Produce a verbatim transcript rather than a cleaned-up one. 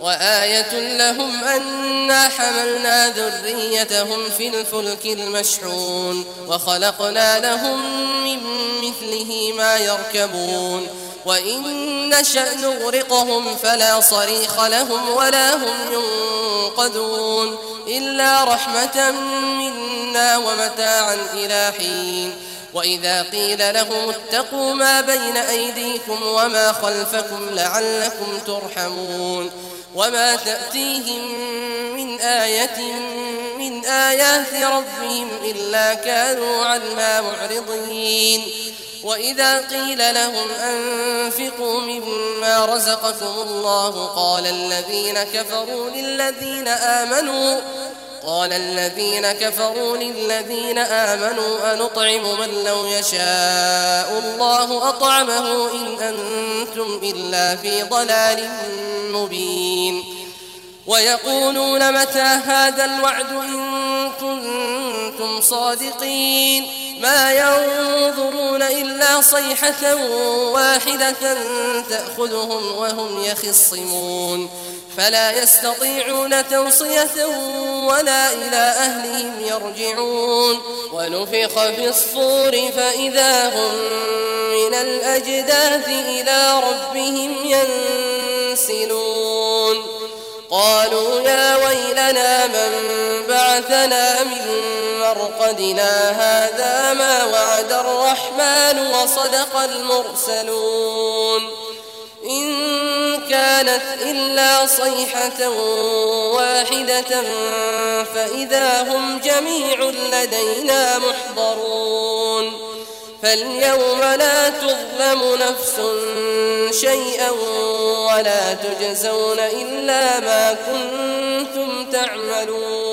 وآية لهم أنا حملنا ذريتهم في الفلك المشحون وخلقنا لهم من مثله ما يركبون وإن نشأ نغرقهم فلا صريخ لهم ولا هم ينقذون إلا رحمة منا ومتاعا إلى حين. وإذا قيل لهم اتقوا ما بين أيديكم وما خلفكم لعلكم ترحمون وما تأتيهم من آية من آيات ربهم إلا كانوا عنها معرضين. وإذا قيل لهم أنفقوا مما رزقكم الله قال الذين كفروا للذين آمنوا قال الذين كفروا للذين آمنوا أنطعم من لو يشاء الله أطعمه إن أنتم إلا في ضلال مبين. ويقولون متى هذا الوعد إن كنتم صادقين ما ينظرون إلا صيحة واحدة تأخذهم وهم يخصمون فلا يستطيعون توصية ولا إلى أهلهم يرجعون. ونفخ في الصور فإذا هم من الأجداث إلى ربهم ينسلون قالوا يا ويلنا من بعثنا من مرقدنا هذا ما وعد الرحمن وصدق المرسلون إن كانت إلا صيحة واحدة فإذا هم جميع لدينا محضرون فاليوم لا تظلم نفس شيئا ولا تجزون إلا ما كنتم تعملون.